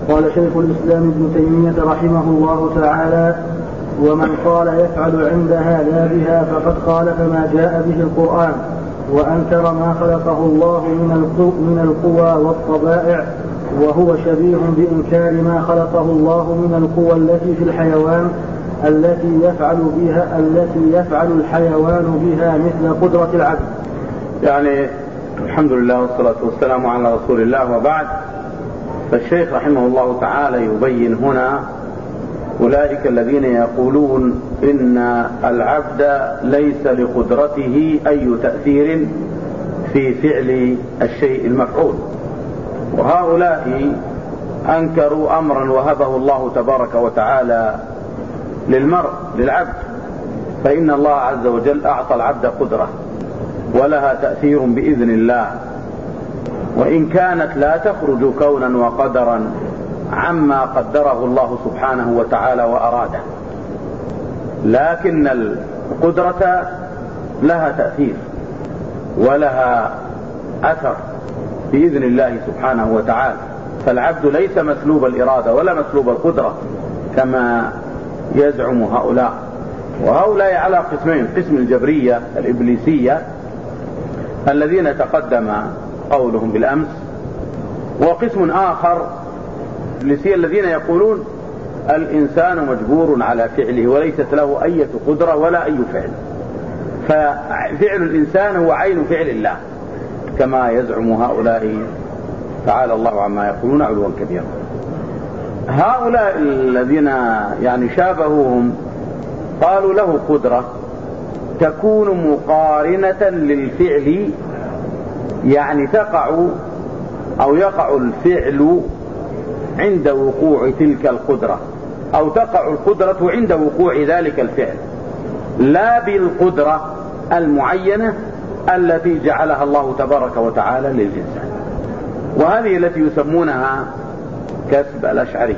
قال شيخ الإسلام ابن تيمية رحمه الله تعالى: ومن قال يفعل عندها لا بها فقد خالف ما جاء به القرآن وأنكر ما خلقه الله من القوى والطبائع، وهو شبيه بإنكار ما خلقه الله من القوى التي في الحيوان التي يفعل الحيوان بها مثل قدرة العبد. يعني الحمد لله والصلاة والسلام على رسول الله، وبعد. فالشيخ رحمه الله تعالى يبين هنا أولئك الذين يقولون إن العبد ليس لقدرته أي تأثير في فعل الشيء المفعول، وهؤلاء أنكروا أمرا وهبه الله تبارك وتعالى للعبد، فإن الله عز وجل أعطى العبد قدرة ولها تأثير بإذن الله، وإن كانت لا تخرج كونا وقدرا عما قدره الله سبحانه وتعالى وأراده، لكن القدرة لها تأثير ولها أثر بإذن الله سبحانه وتعالى. فالعبد ليس مسلوب الإرادة ولا مسلوب القدرة كما يزعم هؤلاء. وهؤلاء على قسمين: قسم الجبرية الإبليسية الذين تقدم قولهم بالأمس، وقسم آخر الذين يقولون الإنسان مجبور على فعله وليست له أي قدرة ولا أي فعل، ففعل الإنسان هو عين فعل الله كما يزعم هؤلاء، تعالى الله عما يقولون علوا كبيرا. هؤلاء الذين يعني شابهوهم قالوا له قدرة تكون مقارنة للفعل، يعني يقع الفعل عند وقوع تلك القدرة، أو تقع القدرة عند وقوع ذلك الفعل، لا بالقدرة المعينة التي جعلها الله تبارك وتعالى للإنسان. وهذه التي يسمونها كسب الأشعري،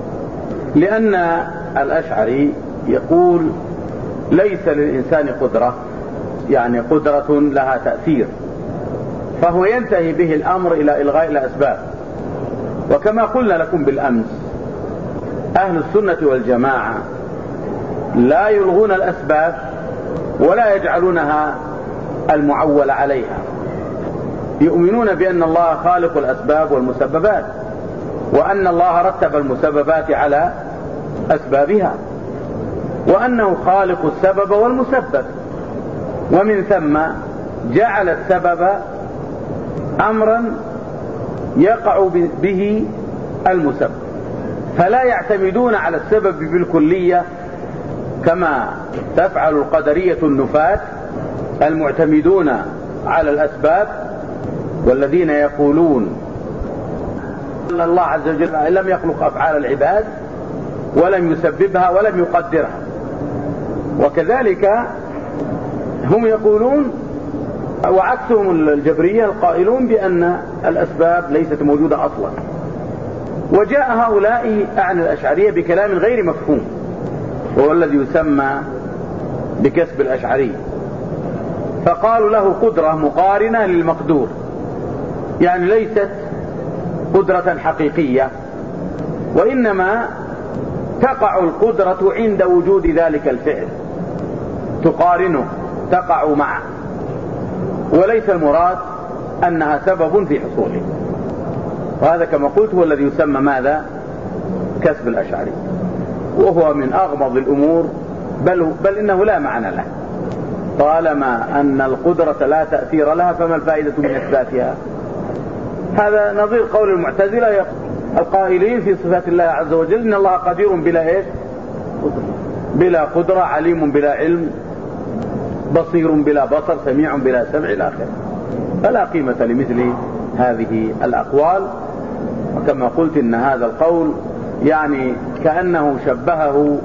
لأن الأشعري يقول ليس للإنسان قدرة، يعني قدرة لها تأثير، فهو ينتهي به الأمر إلى إلغاء الأسباب. وكما قلنا لكم بالأمس، أهل السنة والجماعة لا يلغون الأسباب ولا يجعلونها المعول عليها، يؤمنون بأن الله خالق الأسباب والمسببات، وأن الله رتب المسببات على أسبابها، وأنه خالق السبب والمسبب، ومن ثم جعل السبب أمرا يقع به المسبب، فلا يعتمدون على السبب بالكلية كما تفعل القدرية النفاة المعتمدون على الأسباب، والذين يقولون أن الله عز وجل لم يخلق أفعال العباد ولم يسببها ولم يقدرها. وكذلك هم يقولون، وعكسهم الجبرية القائلون بأن الأسباب ليست موجودة أصلا. وجاء هؤلاء عن الأشعرية بكلام غير مفهوم، وهو الذي يسمى بكسب الأشعري، فقالوا له قدرة مقارنة للمقدور، يعني ليست قدرة حقيقية، وإنما تقع القدرة عند وجود ذلك الفعل، تقارنه، تقع معه، وليس المراد أنها سبب في حصوله. وهذا كما قلت هو الذي يسمى ماذا؟ كسب الأشعري، وهو من أغمض الأمور، بل إنه لا معنى له. طالما أن القدرة لا تأثير لها فما الفائدة من إثباتها؟ هذا نظير قول المعتزلة القائلين في صفات الله عز وجل إن الله قدير بلا قدرة، عليم بلا علم، بصير بلا بصر، سميع بلا سمع إلى آخره. فلا قيمة لمثل هذه الأقوال. وكما قلت إن هذا القول يعني كأنه شبهه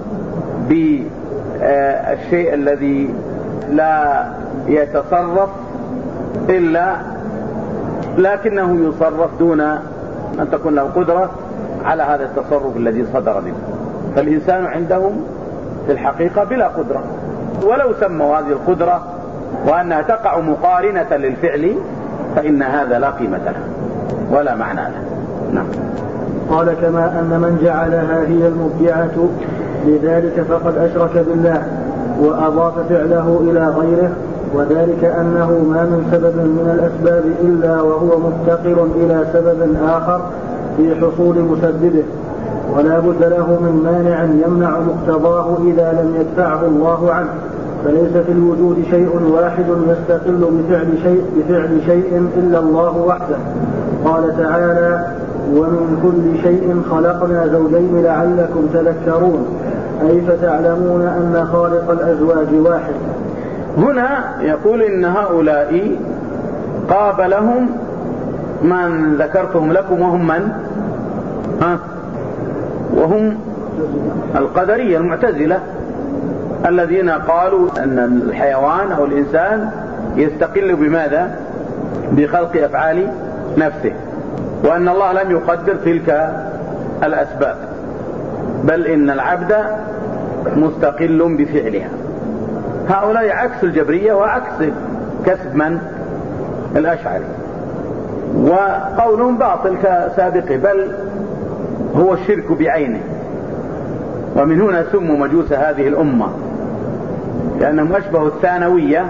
بالشيء الذي لا يتصرف إلا لكنه يصرف دون أن تكون له قدرة على هذا التصرف الذي صدر منه. فالإنسان عندهم في الحقيقة بلا قدرة، ولو سموا هذه القدرة وأنها تقع مقارنة للفعل فإن هذا لا قيمة له ولا معنى له. نعم. قال كما أن من جعلها هي المبدعة لذلك فقد أشرك بالله وأضاف فعله إلى غيره، وذلك أنه ما من سبب من الأسباب إلا وهو مفتقر إلى سبب آخر في حصول مسببه، ولا بد له من مانع يمنع مقتضاه إذا لم يدفعه الله عنه، فليس في الوجود شيء واحد يستقل بفعل شيء إلا الله وحده. قال تعالى: ومن كل شيء خلقنا زوجين لعلكم تذكرون، أي فتعلمون أن خالق الأزواج واحد. هنا يقول إن هؤلاء قابلهم من ذكرتهم لكم وهم من؟ وهم القدرية المعتزلة الذين قالوا أن الحيوان أو الإنسان يستقل بماذا؟ بخلق أفعال نفسه، وأن الله لم يقدر تلك الأسباب، بل إن العبد مستقل بفعلها. هؤلاء عكس الجبرية وعكس كسب من؟ الأشعري، وقولهم باطل كسابقه، بل هو الشرك بعينه. ومن هنا سموا مجوس هذه الأمة، لأنهم أشبهوا الثانوية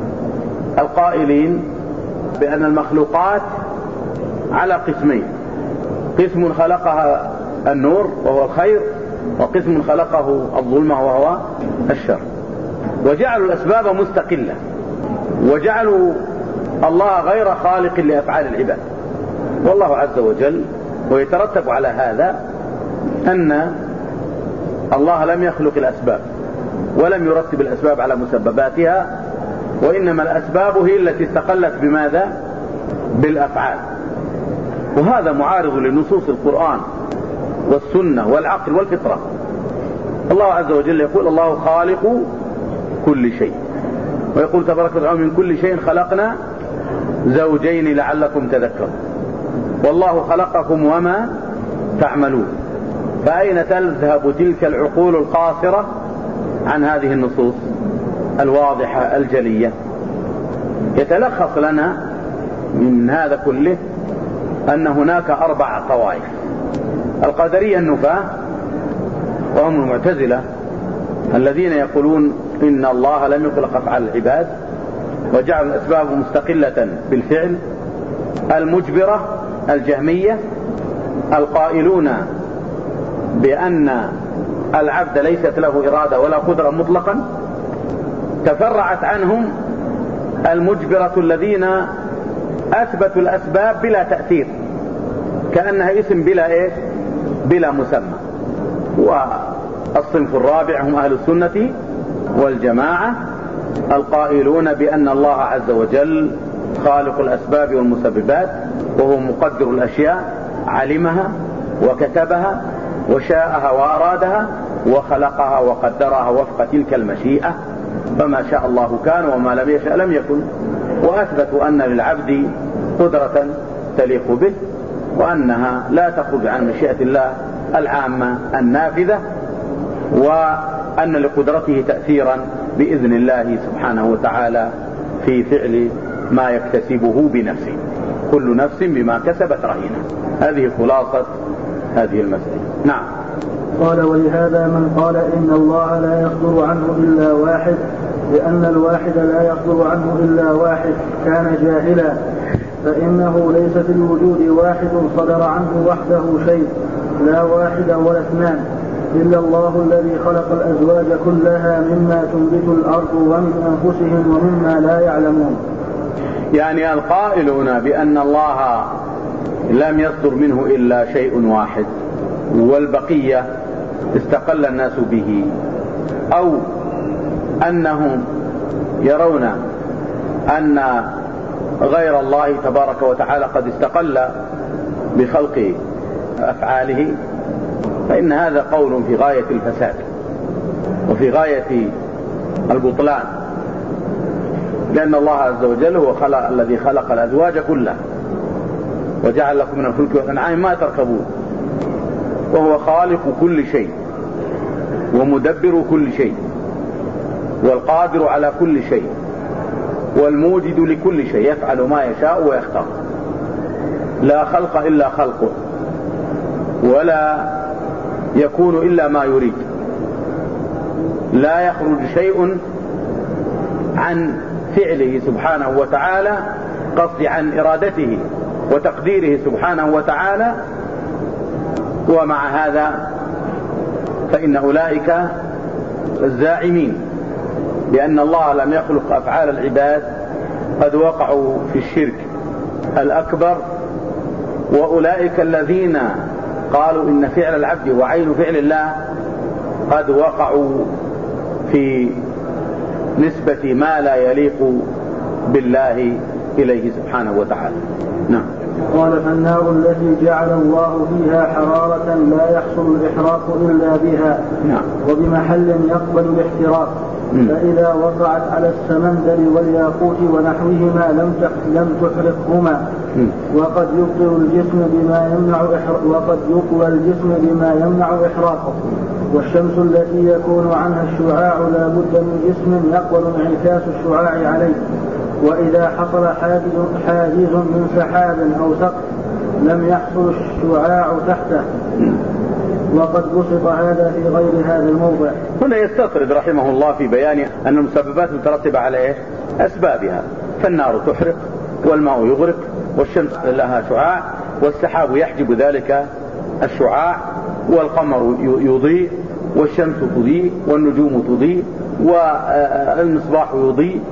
القائلين بأن المخلوقات على قسمين: قسم خلقها النور وهو الخير، وقسم خلقه الظلمة وهو الشر، وجعلوا الأسباب مستقلة، وجعلوا الله غير خالق لأفعال العباد، والله عز وجل. ويترتب على هذا أن الله لم يخلق الأسباب ولم يرتب الأسباب على مسبباتها، وإنما الأسباب هي التي استقلت بماذا؟ بالأفعال. وهذا معارض لنصوص القرآن والسنة والعقل والفطرة. الله عز وجل يقول: الله خالق كل شيء، ويقول تبارك وتعالى: من كل شيء خلقنا زوجين لعلكم تذكرون، والله خلقكم وما تعملون. فأين تذهب تلك العقول القاصرة عن هذه النصوص الواضحة الجلية؟ يتلخص لنا من هذا كله أن هناك 4 طوائف: القدرية النفاة، وهم المعتزلة الذين يقولون إن الله لم يخلق أفعال العباد وجعل الأسباب مستقلة بالفعل. المجبرة الجهمية القائلون بأن العبد ليست له إرادة ولا قدرة مطلقا. تفرعت عنهم المجبرة الذين أثبتوا الأسباب بلا تأثير، كأنها اسم بلا مسمى. والصنف الرابع هم أهل السنة والجماعة القائلون بأن الله عز وجل خالق الأسباب والمسببات، وهو مقدر الأشياء، علمها وكتبها وشاءها وأرادها وخلقها وقدرها وفق تلك المشيئة، فما شاء الله كان وما لم يشاء لم يكن. وأثبتوا أن للعبد قدرة تليق به، وأنها لا تخرج عن مشيئة الله العامة النافذة، وأن لقدرته تأثيرا بإذن الله سبحانه وتعالى في فعل ما يكتسبه بنفسه. كل نفس بما كسبت رهينة. هذه خلاصة هذه المسألة. نعم. قال: ولهذا من قال إن الله لا يصدر عنه إلا واحد، لأن الواحد لا يصدر عنه إلا واحد، كان جاهلا، فإنه ليس في الوجود واحد صدر عنه وحده شيء، لا واحد ولا اثنان، إلا الله الذي خلق الأزواج كلها مما تنبت الأرض ومن أنفسهم ومما لا يعلمون. يعني القائلون بأن الله لم يصدر منه إلا شيء واحد والبقية استقل الناس به، أو أنهم يرون أن غير الله تبارك وتعالى قد استقل بخلق أفعاله، فإن هذا قول في غاية الفساد وفي غاية البطلان، لأن الله عز وجل هو الذي خلق الأزواج كلها وجعل لكم من الفلك والأنعام ما تركبون، وهو خالق كل شيء ومدبر كل شيء والقادر على كل شيء والموجد لكل شيء، يفعل ما يشاء ويختار، لا خلق إلا خلقه، ولا يكون إلا ما يريد، لا يخرج شيء عن فعله سبحانه وتعالى، قصدي عن إرادته وتقديره سبحانه وتعالى. ومع هذا فإن أولئك الزاعمين بأن الله لم يخلق أفعال العباد قد وقعوا في الشرك الأكبر. وأولئك الذين قالوا إن فعل العبد هو عين فعل الله قد وقعوا في نسبة ما لا يليق بالله إليه سبحانه وتعالى. نعم. قال فالنار التي جعل الله فيها حرارة لا يحصل الإحراق إلا بها. نعم. وبمحل يقبل الاحتراق. فإذا وقعت على السمندل والياقوت ونحوهما لم تحرقهما. وقد يبطل الجسم بما يمنع إحراقه. والشمس التي يكون عنها الشعاع لا بد من جسم يقبل انعكاس الشعاع عليه. وإذا حصل حاجز من سحاب أو سقف لم يحصل الشعاع تحته. وقد بسط هذا في غير هذا الموضع. هنا يستطرد رحمه الله في بيان أن المسببات مترتبة على أسبابها، فالنار تحرق والماء يغرق والشمس لها شعاع والسحاب يحجب ذلك الشعاع والقمر يضيء والشمس تضيء والنجوم تضيء والمصباح يضيء.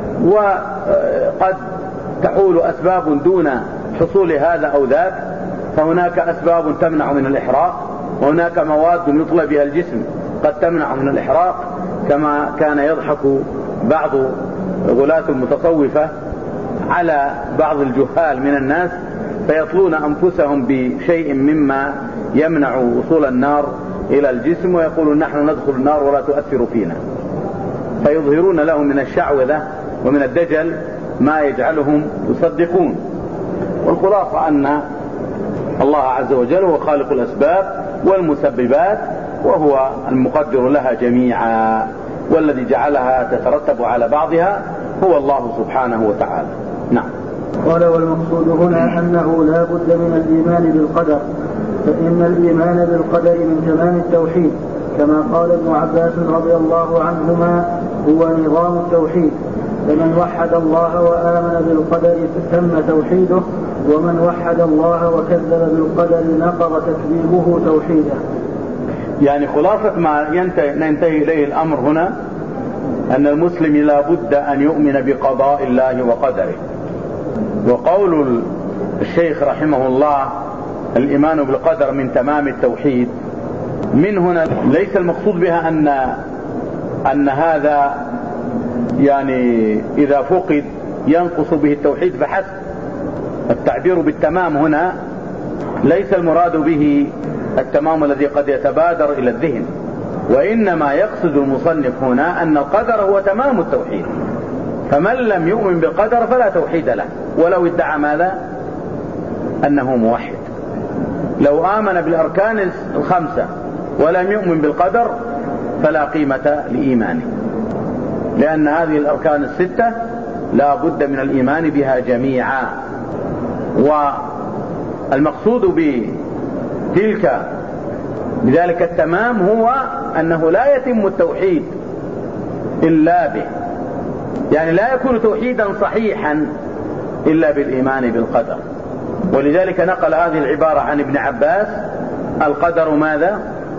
وقد تحول أسباب دون حصول هذا أو ذاك، فهناك أسباب تمنع من الإحراق، وهناك مواد يطلى بها الجسم قد تمنع من الإحراق، كما كان يضحك بعض غلاة المتصوفة على بعض الجهال من الناس فيطلون أنفسهم بشيء مما يمنع وصول النار إلى الجسم، ويقولون نحن ندخل النار ولا تؤثر فينا، فيظهرون لهم من الشعوذة ومن الدجل ما يجعلهم يصدقون. والخلاصة أن الله عز وجل هو خالق الأسباب والمسببات، وهو المقدر لها جميعا، والذي جعلها تترتب على بعضها هو الله سبحانه وتعالى. نعم. قال والمقصود هنا أنه لا بد من الإيمان بالقدر، فإن الإيمان بالقدر من تمام التوحيد، كما قال ابن عباس رضي الله عنهما هو نظام التوحيد. فمن وحد الله وآمن بالقدر تم توحيده، ومن وحد الله وكذب بالقدر نقض تكذيبه توحيده. يعني خلاصة ما ينتهي إليه الأمر هنا أن المسلم لا بد أن يؤمن بقضاء الله وقدره. وقول الشيخ رحمه الله الإيمان بالقدر من تمام التوحيد، من هنا ليس المقصود بها أن هذا يعني إذا فقد ينقص به التوحيد فحسب. التعبير بالتمام هنا ليس المراد به التمام الذي قد يتبادر إلى الذهن، وإنما يقصد المصنف هنا أن القدر هو تمام التوحيد، فمن لم يؤمن بالقدر فلا توحيد له، ولو ادعى ماذا؟ أنه موحد. لو آمن بالأركان الخمسة ولم يؤمن بالقدر فلا قيمة لإيمانه، لأن هذه الأركان الستة لا بد من الإيمان بها جميعا. والمقصود بذلك التمام هو أنه لا يتم التوحيد إلا به، يعني لا يكون توحيدا صحيحا إلا بالإيمان بالقدر. ولذلك نقل هذه العبارة عن ابن عباس: القدر ماذا؟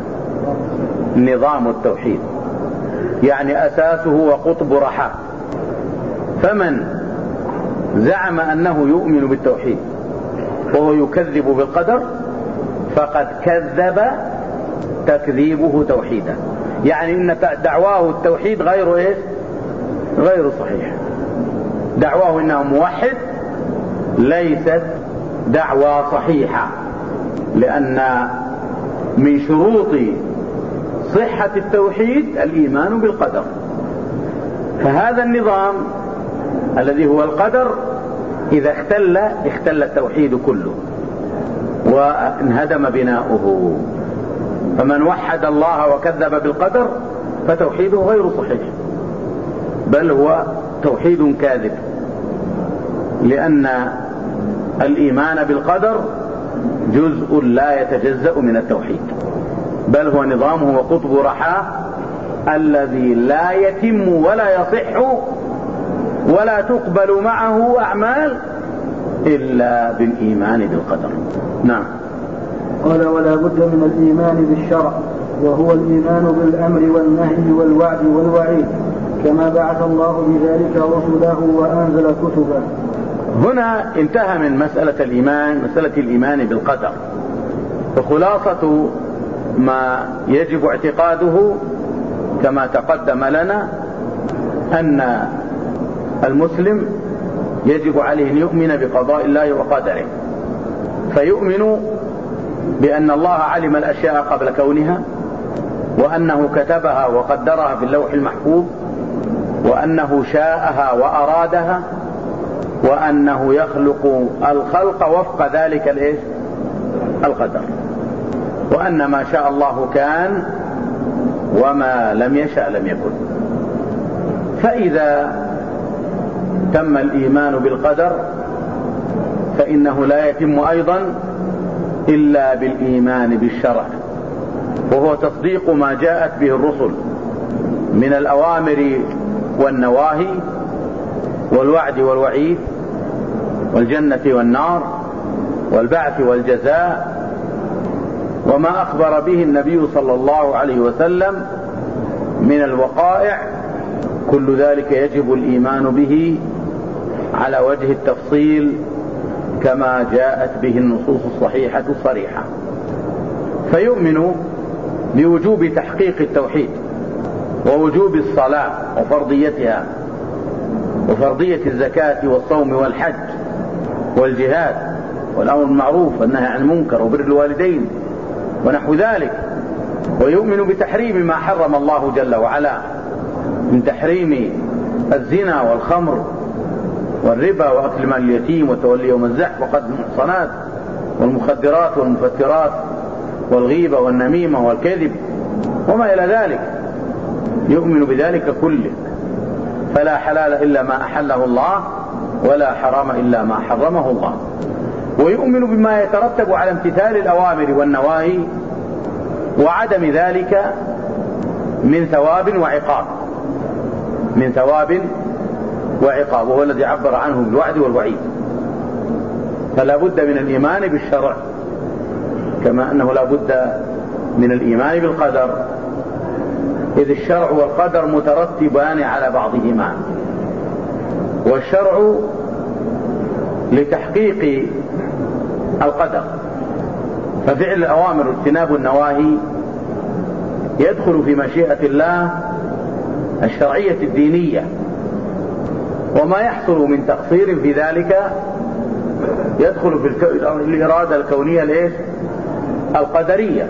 نظام التوحيد، يعني أساسه وقطب رحاه. فمن زعم أنه يؤمن بالتوحيد وهو يكذب بالقدر فقد كذب تكذيبه توحيدا، يعني إن دعواه التوحيد غير صحيح. دعواه إنه موحد ليست دعوى صحيحة، لأن من شروط صحة التوحيد الإيمان بالقدر. فهذا النظام الذي هو القدر إذا اختل التوحيد كله وانهدم بناؤه. فمن وحد الله وكذب بالقدر فتوحيده غير صحيح، بل هو توحيد كاذب، لأن الإيمان بالقدر جزء لا يتجزأ من التوحيد، بل هو نظامه وقطب رحاه الذي لا يتم ولا يصح ولا تقبل معه أعمال إلا بالإيمان بالقدر. نعم. قال: ولا بد من الإيمان بالشرع، وهو الإيمان بالأمر والنهي والوعد والوعيد، كما بعث الله بذلك رسله وأنزل كتبه. هنا انتهى من مسألة الإيمان بالقدر، فخلاصة ما يجب اعتقاده كما تقدم لنا أن المسلم يجب عليه أن يؤمن بقضاء الله وقدره، فيؤمن بأن الله علم الأشياء قبل كونها، وأنه كتبها وقدرها في اللوح المحفوظ، وأنه شاءها وأرادها، وأنه يخلق الخلق وفق ذلك القدر، وأن ما شاء الله كان وما لم يشأ لم يكن. فإذا تم الإيمان بالقدر فإنه لا يتم أيضا إلا بالإيمان بالشرع، وهو تصديق ما جاءت به الرسل من الأوامر والنواهي والوعد والوعيد والجنة والنار والبعث والجزاء، وما أخبر به النبي صلى الله عليه وسلم من الوقائع، كل ذلك يجب الإيمان به على وجه التفصيل كما جاءت به النصوص الصحيحة الصريحة. فيؤمن بوجوب تحقيق التوحيد، ووجوب الصلاة وفرضيتها، وفرضية الزكاة والصوم والحج والجهاد والأمر بالمعروف والنهي عن المنكر وبر الوالدين ونحو ذلك. ويؤمن بتحريم ما حرم الله جل وعلا من تحريم الزنا والخمر والربا وأكل مال اليتيم وتولي يوم الزحف وقتل المحصنات والمخدرات والمفترات والغيبة والنميمة والكذب وما إلى ذلك، يؤمن بذلك كله. فلا حلال إلا ما أحله الله، ولا حرام إلا ما حرمه الله. ويؤمن بما يترتب على امتثال الأوامر والنواهي وعدم ذلك من ثواب وعقاب، من ثواب وعقاب، وهو الذي عبر عنه بالوعد والوعيد. فلا بد من الإيمان بالشرع، كما أنه لا بد من الإيمان بالقدر، إذ الشرع والقدر مترتبان على بعضهما. والشرع لتحقيق القدر، ففعل الأوامر واجتناب النواهي يدخل في مشيئة الله الشرعية الدينية، وما يحصل من تقصير في ذلك يدخل في الإرادة الكونية القدرية.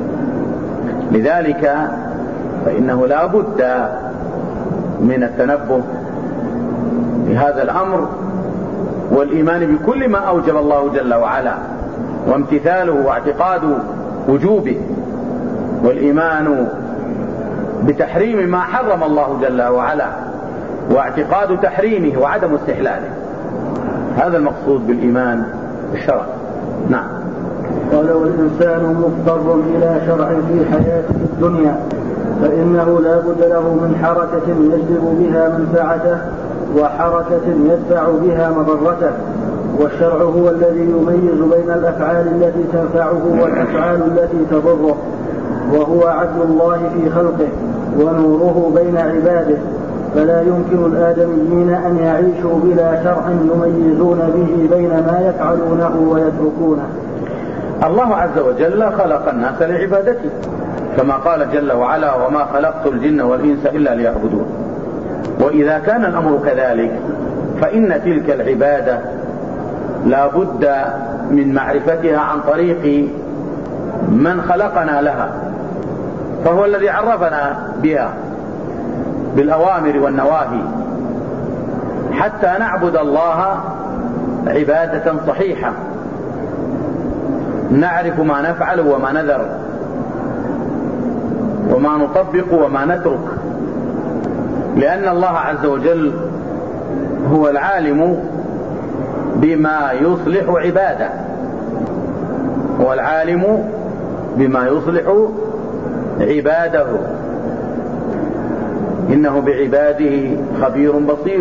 لذلك فإنه لا بد من التنبه بهذا الأمر والإيمان بكل ما أوجب الله جل وعلا وامتثاله واعتقاد وجوبه، والإيمان بتحريم ما حرم الله جل وعلا واعتقاد تحريمه وعدم استحلاله. هذا المقصود بالإيمان بالشرع. نعم. قال: والإنسان مضطر إلى شرع في حياته الدنيا، فإنه لا بد له من حركة يجلب بها منفعته وحركة يدفع بها مضرته، والشرع هو الذي يميز بين الأفعال التي تنفعه والأفعال التي تضره، وهو عدل الله في خلقه ونوره بين عباده، فلا يمكن الآدميين أن يعيشوا بلا شرع يميزون به بين ما يفعلونه ويتركونه. الله عز وجل خلق الناس لعبادته، كما قال جل وعلا: وما خلقت الجن والإنس إلا ليعبدون. وإذا كان الأمر كذلك فإن تلك العبادة لا بد من معرفتها عن طريق من خلقنا لها، فهو الذي عرفنا بها بالأوامر والنواهي حتى نعبد الله عبادة صحيحة، نعرف ما نفعل وما نذر وما نطبق وما نترك، لأن الله عز وجل هو العالم بما يصلح عباده، هو العالم بما يصلح عباده، إنه بعباده خبير بصير.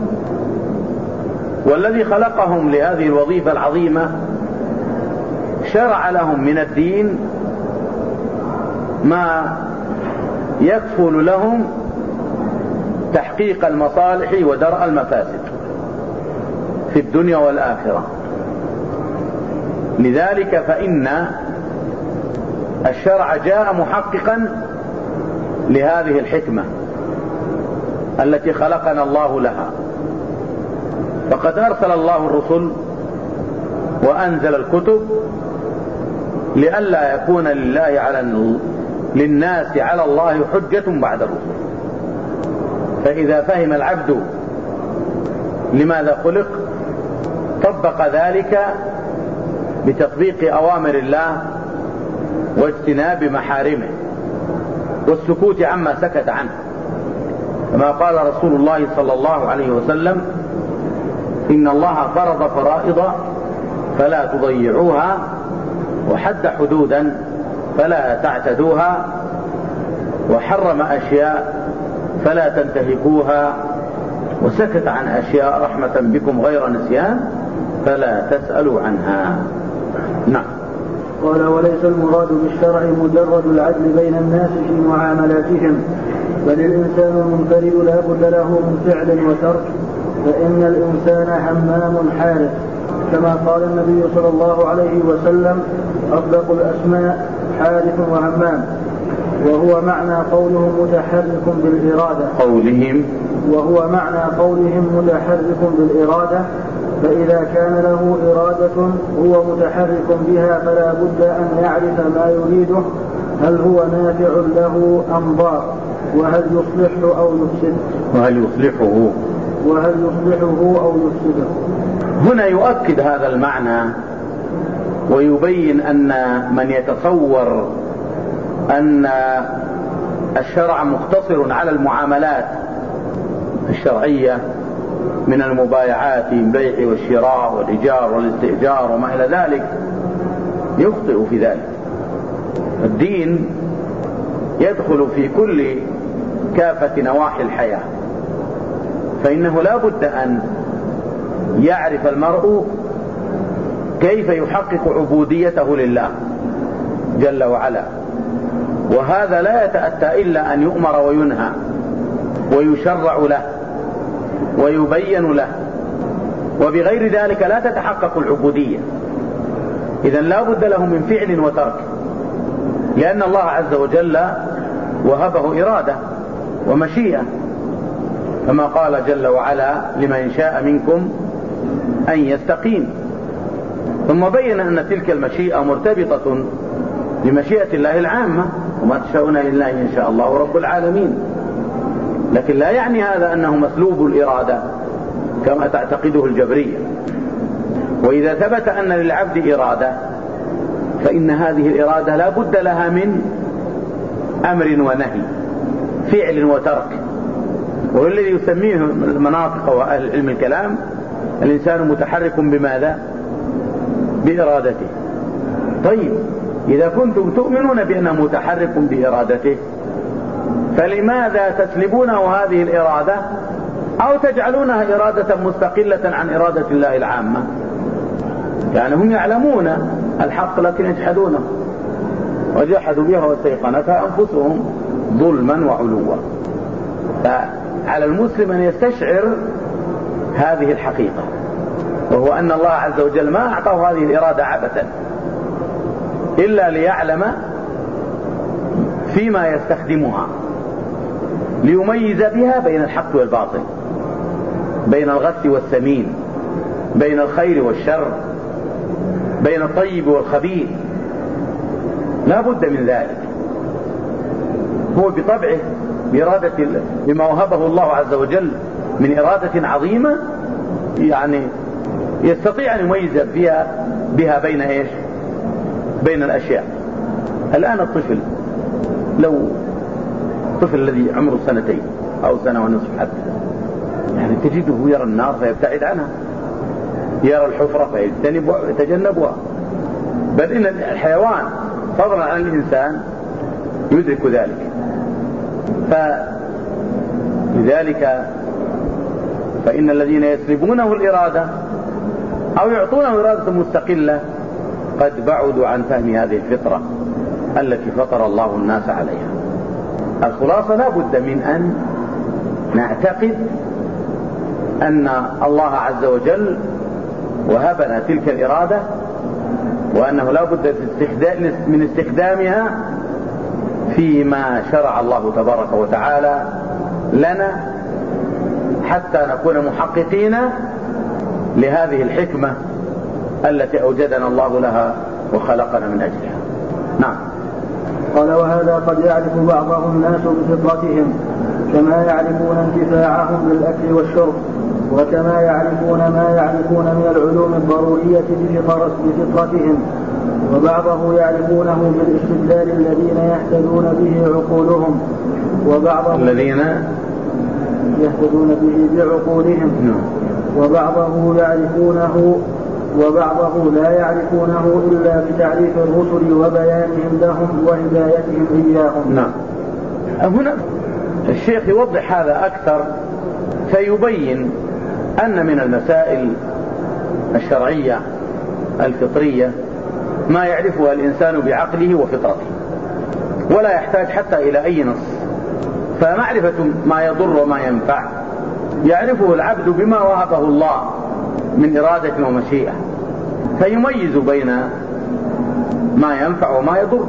والذي خلقهم لهذه الوظيفة العظيمة شرع لهم من الدين ما يكفل لهم تحقيق المصالح ودرء المفاسد في الدنيا والآخرة. لذلك فإن الشرع جاء محققا لهذه الحكمة التي خلقنا الله لها. فقد أرسل الله الرسل وأنزل الكتب لئلا يكون للناس على الله حجة بعد الرسل. فإذا فهم العبد لماذا خلق طبق ذلك بتطبيق أوامر الله واجتناب محارمه والسكوت عما سكت عنه، كما قال رسول الله صلى الله عليه وسلم: إن الله فرض فرائض فلا تضيعوها، وحد حدودا فلا تعتدوها، وحرم أشياء فلا تنتهكوها، وسكت عن أشياء رحمة بكم غير نسيان فلا تسألوا عنها. نعم. قال: وليس المراد بالشرع مجرد العدل بين الناس في معاملاتهم، بل الإنسان المنفرد لا بد له من فعل وترك، فإن الإنسان حمام حارث، كما قال النبي صلى الله عليه وسلم: أصدق الأسماء حارث وهمام. وهو معنى قولهم متحرك بالإرادة، وهو معنى قولهم متحرك بالإرادة. فإذا كان له إرادة هو متحرك بها فلا بد أن يعرف ما يريده، هل هو نافع له أم ضار، وهل يصلحه أو يفسده، أو يفسده. هنا يؤكد هذا المعنى ويبين أن من يتصور أن الشرع مقتصر على المعاملات الشرعية من المبايعات، البيع والشراء والإيجار والاستئجار وما إلى ذلك، يخطئ في ذلك. الدين يدخل في كل كافة نواحي الحياة، فإنه لا بد أن يعرف المرء كيف يحقق عبوديته لله جل وعلا، وهذا لا يتأتى إلا أن يؤمر وينهى ويشرع له ويبين له، وبغير ذلك لا تتحقق العبودية. إذن لا بد له من فعل وترك، لأن الله عز وجل وهبه إرادة ومشيئة، كما قال جل وعلا: لمن شاء منكم أن يستقيم. ثم بين أن تلك المشيئة مرتبطة بمشيئة الله العامة: وما تشاءون إلا إن شاء الله رب العالمين. لكن لا يعني هذا أنه مسلوب الإرادة كما تعتقده الجبرية. وإذا ثبت أن للعبد إرادة فإن هذه الإرادة لا بد لها من أمر ونهي، فعل وترك. وهو الذي يسميه المناطق وأهل علم الكلام الإنسان متحرك بماذا؟ بإرادته. طيب، إذا كنتم تؤمنون بأنه متحرك بإرادته، فلماذا تسلبونه هذه الإرادة أو تجعلونها إرادة مستقلة عن إرادة الله العامة؟ يعني هم يعلمون الحق لكن يجحدونه، وجحدوا بها واستيقنتها أنفسهم ظلما وعلوا. فعلى المسلم أن يستشعر هذه الحقيقة، وهو أن الله عز وجل ما أعطاه هذه الإرادة عبثا، إلا ليعلم فيما يستخدمها ليميز بها بين الحق والباطل، بين الغث والسمين، بين الخير والشر، بين الطيب والخبيث. لا بد من ذلك. هو بطبعه بإرادة بما وهبه الله عز وجل من إرادة عظيمة، يعني يستطيع أن يميز بها بين إيش؟ بين الأشياء. الآن الطفل، لو الطفل الذي عمره 2 سنين أو 1 ونصف حتى، يعني تجده يرى النار فيبتعد عنها، يرى الحفرة فيتجنبها، بل إن الحيوان فضلا عن الإنسان يدرك ذلك. فلذلك فإن الذين يسلبونه الإرادة أو يعطونه إرادة مستقلة قد بعدوا عن فهم هذه الفطرة التي فطر الله الناس عليها. الخلاصة لا بد من أن نعتقد أن الله عز وجل وهبنا تلك الإرادة، وأنه لا بد من استخدامها فيما شرع الله تبارك وتعالى لنا حتى نكون محققين لهذه الحكمة التي أوجدنا الله لها وخلقنا من أجلها. نعم. قال: وهذا قد يعرف بعضه الناس بفطرتهم كما يعرفون انتفاعهم بالأكل والشرب، وكما يعرفون ما يعرفون من العلوم الضرورية بفطرتهم، وبعضه يعرفونه بالاستدلال الذين يهتدون به عقولهم، وبعضه الذين يهتدون به بعقولهم، وبعضه يعرفونه وبعضه لا يعرفونه إلا بتعريف الرسل وبيانهم لهم وهدايتهم إياهم. نعم. هنا الشيخ يوضح هذا أكثر فيبين أن من المسائل الشرعية الفطرية ما يعرفها الإنسان بعقله وفطرته ولا يحتاج حتى إلى أي نص. فمعرفة ما يضر وما ينفع يعرفه العبد بما وهبه الله من إرادة ومشيئة، فيميز بين ما ينفع وما يضر.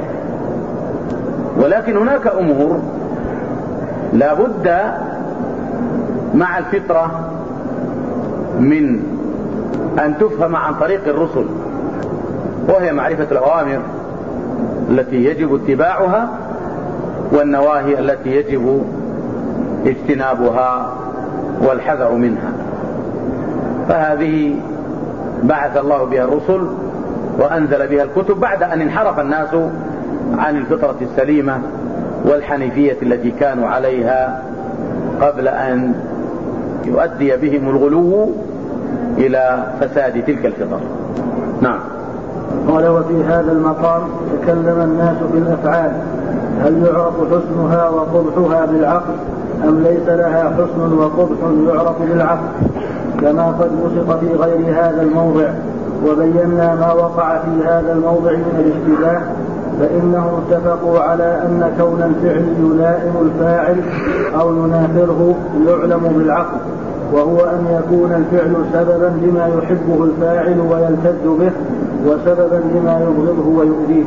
ولكن هناك أمور لا بد مع الفطرة من أن تفهم عن طريق الرسل، وهي معرفة الأوامر التي يجب اتباعها والنواهي التي يجب اجتنابها والحذر منها. فهذه بعث الله بها الرسل وأنزل بها الكتب بعد أن انحرف الناس عن الفطرة السليمة والحنيفية التي كانوا عليها قبل أن يؤدي بهم الغلو إلى فساد تلك الفطر. نعم. قال: وفي هذا المقام تكلم الناس في الأفعال، هل يعرف حسنها وقبحها بالعقل أم ليس لها حسن وقبح يعرف بالعقل، كما قد وصف في غير هذا الموضع، وبينا ما وقع في هذا الموضع من الاشتباه. فإنهم اتفقوا على أن كون الفعل يلائم الفاعل أو ينافره يعلم بالعقل، وهو أن يكون الفعل سببا لما يحبه الفاعل ويلتذ به، وسببا لما يبغضه ويؤذيه.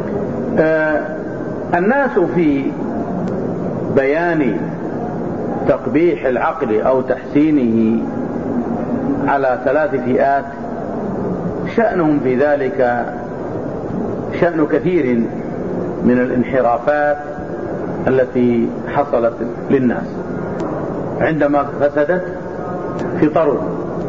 الناس في بيان تقبيح العقل أو تحسينه على 3 فئات، شأنهم في ذلك شأن كثير من الانحرافات التي حصلت للناس عندما فسدت فطرهم.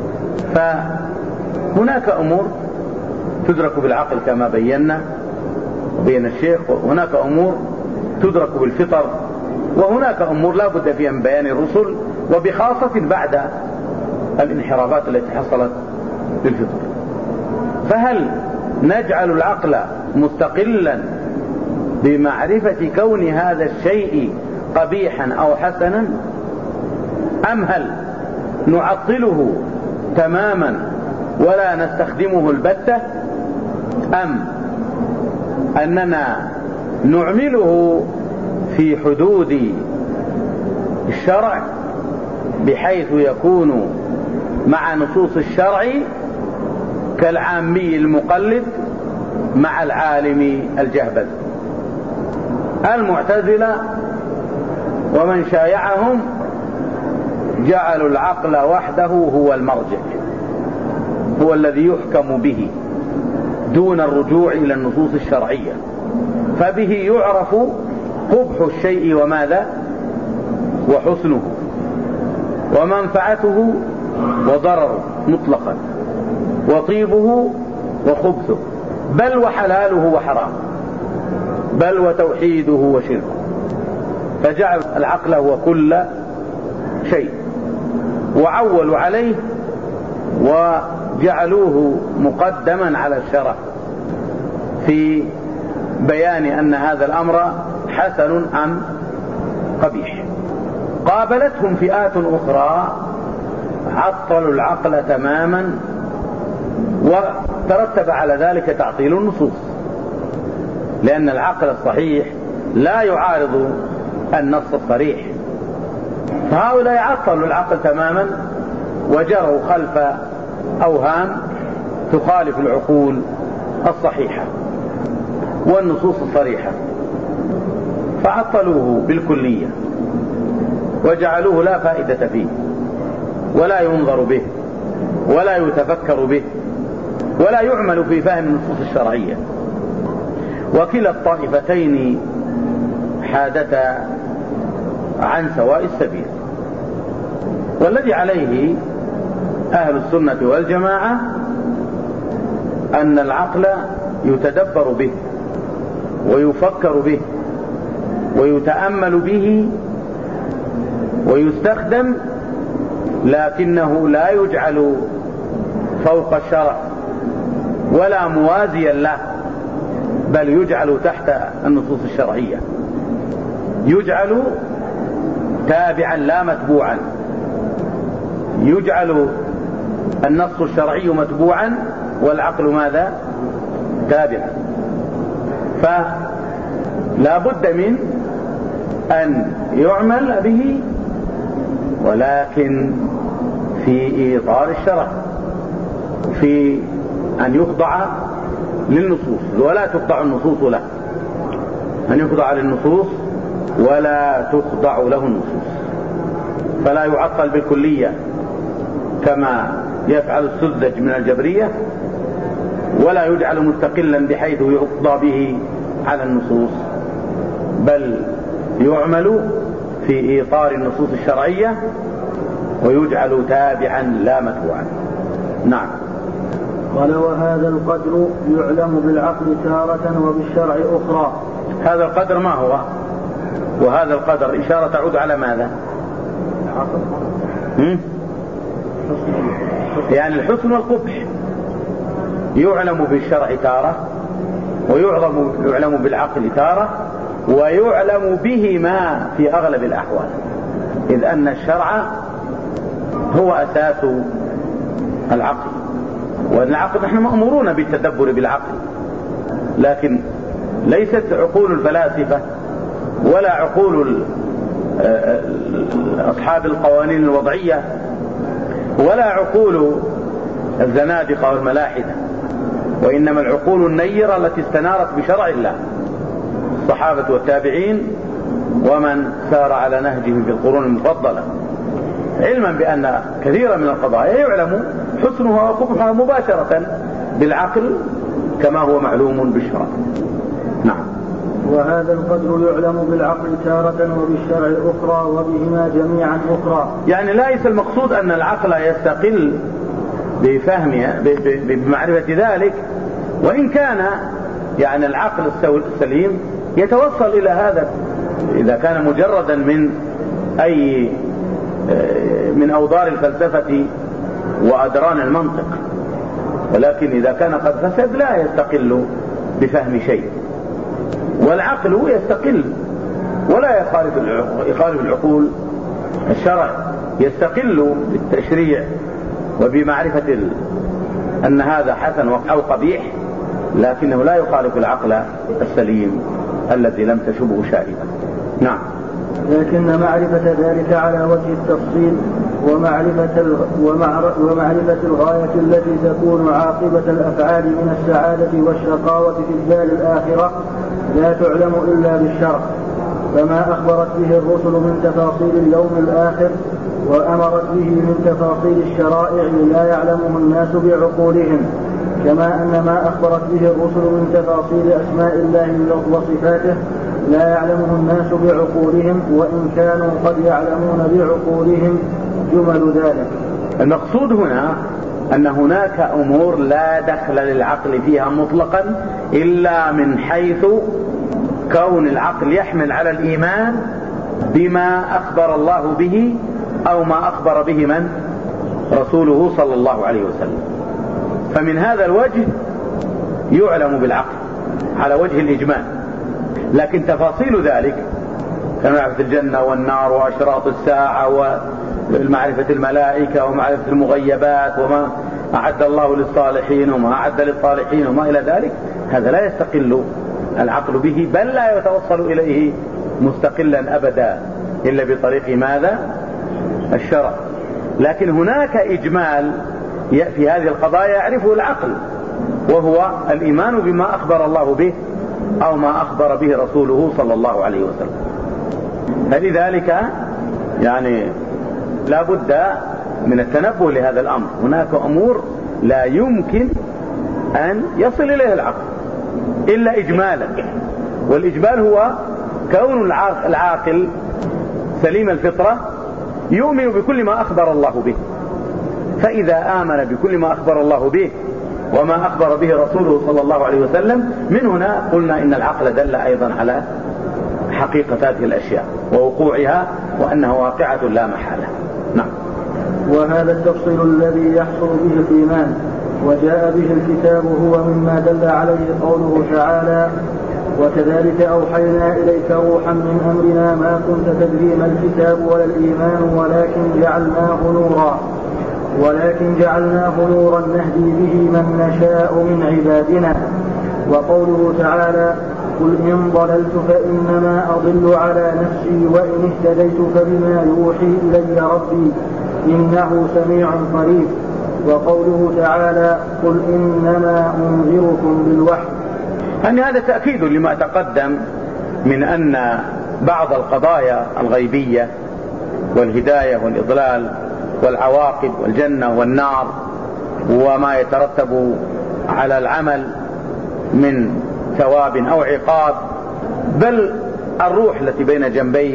فهناك أمور تدرك بالعقل كما بينا وبين الشيخ، وهناك أمور تدرك بالفطر، وهناك أمور لا بد فيها من بيان الرسل، وبخاصة بعد الانحرافات التي حصلت للفطر. فهل نجعل العقل مستقلا بمعرفة كون هذا الشيء قبيحا أو حسنا، أم هل نعطله تماما ولا نستخدمه البتة، أم أننا نعمله في حدود الشرع بحيث يكون مع نصوص الشرع كالعامي المقلد مع العالم الجهبذ. المعتزلة ومن شايعهم جعلوا العقل وحده هو المرجع، هو الذي يحكم به دون الرجوع إلى النصوص الشرعية، فبه يعرف قبح الشيء وماذا وحسنه ومنفعته وضرره مطلقا، وطيبه وخبثه، بل وحلاله وحرامه، بل وتوحيده وشركه. فجعل العقل هو كل شيء وعولوا عليه وجعلوه مقدما على الشرع، في بيان أن هذا الأمر حسن أم قبيح. قابلتهم فئات أخرى عطلوا العقل تماما، وترتب على ذلك تعطيل النصوص، لأن العقل الصحيح لا يعارض النص الصريح. فهؤلاء عطلوا العقل تماما وجروا خلف أوهام تخالف العقول الصحيحة والنصوص الصريحة، فعطلوه بالكلية وجعلوه لا فائدة فيه ولا ينظر به ولا يتفكر به ولا يعمل في فهم النصوص الشرعية. وكلا الطائفتين حادتا عن سواء السبيل. والذي عليه أهل السنة والجماعة أن العقل يتدبر به ويفكر به ويتأمل به ويستخدم، لكنه لا يجعل فوق الشرع ولا موازيا له، بل يجعل تحت النصوص الشرعية، يجعل تابعا لا متبوعا، يجعل النص الشرعي متبوعا والعقل ماذا؟ تابعا. فلا بد من أن يعمل به، ولكن في إطار الشرع، في أن يخضع للنصوص ولا تخضع النصوص له، أن يخضع للنصوص ولا تخضع له النصوص، فلا يعطل بالكلية كما يفعل السذج من الجبرية، ولا يجعل مستقلا بحيث يقضى به على النصوص، بل يعمل في إطار النصوص الشرعية ويجعل تابعا لا متبوعا. نعم. قال: وهذا القدر يعلم بالعقل تارة وبالشرع أخرى. هذا القدر ما هو؟ وهذا القدر إشارة تعود على ماذا؟ يعني الحسن والقبح يعلم بالشرع تارة، ويعلم بالعقل تارة، ويعلم بهما في أغلب الأحوال، إذ أن الشرع هو أساس العقل، والعقل نحن مأمورون بالتدبر بالعقل، لكن ليست عقول الفلاسفة ولا عقول أصحاب القوانين الوضعية ولا عقول الزنادقة والملاحدة، وإنما العقول النيرة التي استنارت بشرع الله، الصحابة والتابعين ومن سار على نهجه في القرون المفضلة، علما بأن كثيرا من القضايا يعلم حسنها وقبحها مباشرة بالعقل كما هو معلوم بالشرع. نعم. وهذا القدر يعلم بالعقل تارة وبالشرع أخرى وبهما جميعا أخرى. يعني ليس المقصود أن العقل يستقل بفهمها بمعرفة ذلك، وإن كان يعني العقل السليم يتوصل إلى هذا إذا كان مجردا من أوضار الفلسفة وأدران المنطق، ولكن إذا كان قد فسد لا يستقل بفهم شيء، والعقل يستقل ولا يخالف العقول الشرع، يستقل بالتشريع وبمعرفة أن هذا حسن أو قبيح، لكنه لا يخالف العقل السليم الذي لم تشبه شائبة. نعم. لكن معرفة ذلك على وجه التفصيل ومعرفة الغاية التي تكون عاقبة الأفعال من السعادة والشقاوة في الدار الآخرة لا تعلم إلا بالشرع، فما أخبرت به الرسل من تفاصيل اليوم الآخر وأمرت به من تفاصيل الشرائع لا يعلمه الناس بعقولهم، كما أن ما أخبرت به الرسل من تفاصيل أسماء الله وصفاته لا يعلمه الناس بعقولهم، وإن كانوا قد يعلمون بعقولهم جمل ذلك. المقصود هنا أن هناك أمور لا دخل للعقل فيها مطلقا إلا من حيث كون العقل يحمل على الإيمان بما أخبر الله به أو ما أخبر به من؟ رسوله صلى الله عليه وسلم. فمن هذا الوجه يعلم بالعقل، على وجه الإجمال. لكن تفاصيل ذلك كمعرفة الجنة والنار وأشراط الساعة ومعرفة الملائكة ومعرفة المغيبات وما أعد الله للصالحين وما أعد للصالحين وما إلى ذلك، هذا لا يستقل العقل به، بل لا يتوصل إليه مستقلا أبدا إلا بطريق ماذا؟ الشرع. لكن هناك إجمال في هذه القضايا يعرفه العقل، وهو الإيمان بما أخبر الله به أو ما أخبر به رسوله صلى الله عليه وسلم. فلذلك يعني لا بد من التنبه لهذا الأمر. هناك أمور لا يمكن أن يصل إليها العقل إلا إجمالا، والإجمال هو كون العاقل سليم الفطرة يؤمن بكل ما أخبر الله به. فإذا آمن بكل ما أخبر الله به وما أخبر به رسوله صلى الله عليه وسلم، من هنا قلنا إن العقل دل أيضا على حقيقة هذه الأشياء ووقوعها، وأنها واقعة لا محالة. نعم. وهذا التفصيل الذي يحصل به الإيمان وجاء به الكتاب هو مما دل عليه قوله تعالى: وكذلك أوحينا إليك روحا من أمرنا ما كنت تدري ما الكتاب ولا الإيمان ولكن جعلناه نورا نهدي به من نشاء من عبادنا. وقوله تعالى: قل إن ضللت فإنما أضل على نفسي وإن اهتديت فبما يوحي إلي ربي إنه سميع قريب. وقوله تعالى: قل إنما أنذركم بالوحي. يعني هذا تأكيد لما تقدم من أن بعض القضايا الغيبية والهداية والإضلال والعواقب والجنة والنار وما يترتب على العمل من ثواب أو عقاب، بل الروح التي بين جنبيك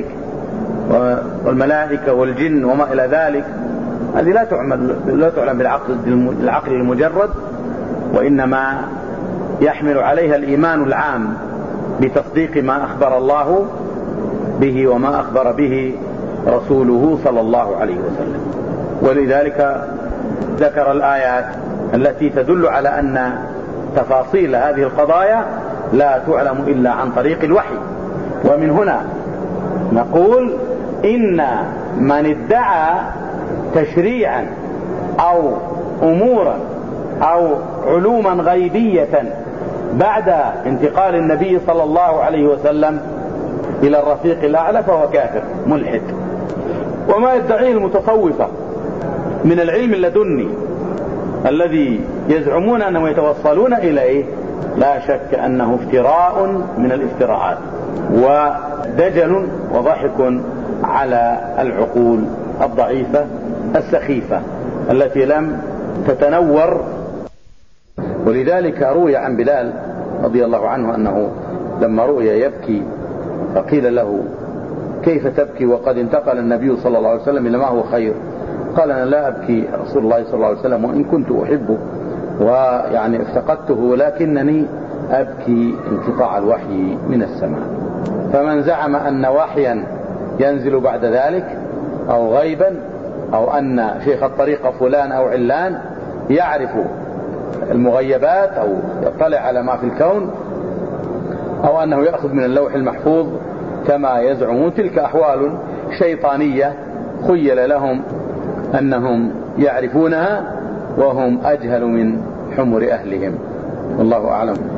والملائكة والجن وما إلى ذلك، هذه لا تعلم بالعقل المجرد، وإنما يحمل عليها الإيمان العام بتصديق ما أخبر الله به وما أخبر به رسوله صلى الله عليه وسلم. ولذلك ذكر الآيات التي تدل على أن تفاصيل هذه القضايا لا تعلم إلا عن طريق الوحي. ومن هنا نقول إن من ادعى تشريعا أو أمورا أو علوما غيبية بعد انتقال النبي صلى الله عليه وسلم إلى الرفيق الأعلى فهو كافر ملحد. وما يدعيه المتصوفة من العلم اللدني الذي يزعمون أنهم يتوصلون إليه، لا شك أنه افتراء من الافتراءات ودجل وضحك على العقول الضعيفة السخيفة التي لم تتنور. ولذلك روي عن بلال رضي الله عنه أنه لما رؤي يبكي فقيل له: كيف تبكي وقد انتقل النبي صلى الله عليه وسلم إلى ما هو خير؟ قال: أنا لا أبكي رسول الله صلى الله عليه وسلم وإن كنت أحبه ويعني افتقدته، ولكنني أبكي انقطاع الوحي من السماء. فمن زعم أن وحيا ينزل بعد ذلك أو غيبا أو أن شيخ الطريقة فلان أو علان يعرف المغيبات أو يطلع على ما في الكون أو أنه يأخذ من اللوح المحفوظ كما يزعمون، تلك أحوال شيطانية خيل لهم أنهم يعرفونها وهم أجهل من حمر أهلهم. والله أعلم.